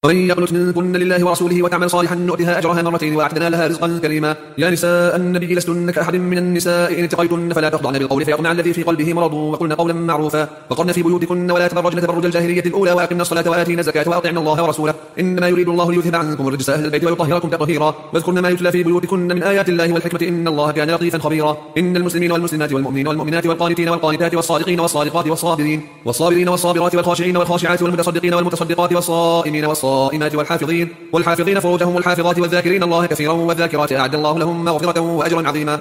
ومن يقنت منكن لله ورسوله وتعمل صالحا نؤتها أجرها مرتين وأعتدنا لها رزقا كريما. يا نساء النبي لستن كأحد من النساء إن اتقيتن فلا تخضعن بالقول فيطمع الذي في قلبه مرض وقلن قولا معروفا وقرن في بيوتكن ولا تبرجن تبرج الجاهلية الأولى وأقمنا الصلاة وآتينا الزكاة وأطعنا الله ورسوله إنما يريد الله ليذهب عنكم الرجس أهل البيت ويطهركم تطهيرا واذكرن ما يتلى في بيوتكن من آيات الله والحكمة إن الله كان لطيفا خبيرا. إن المسلمين والمسلمات والمؤمنين والمؤمنات والقانتين والقانتات والصادقين والصادقات والصابرين والصابرات والخاشعين والخاشعات والمتصدقين والمتصدقات والصائمين والصائمات والحافظين فروجهم والحافظات والذاكرين الله كثيرا والذاكرات أعد الله لهم مغفرة وأجرا عظيما.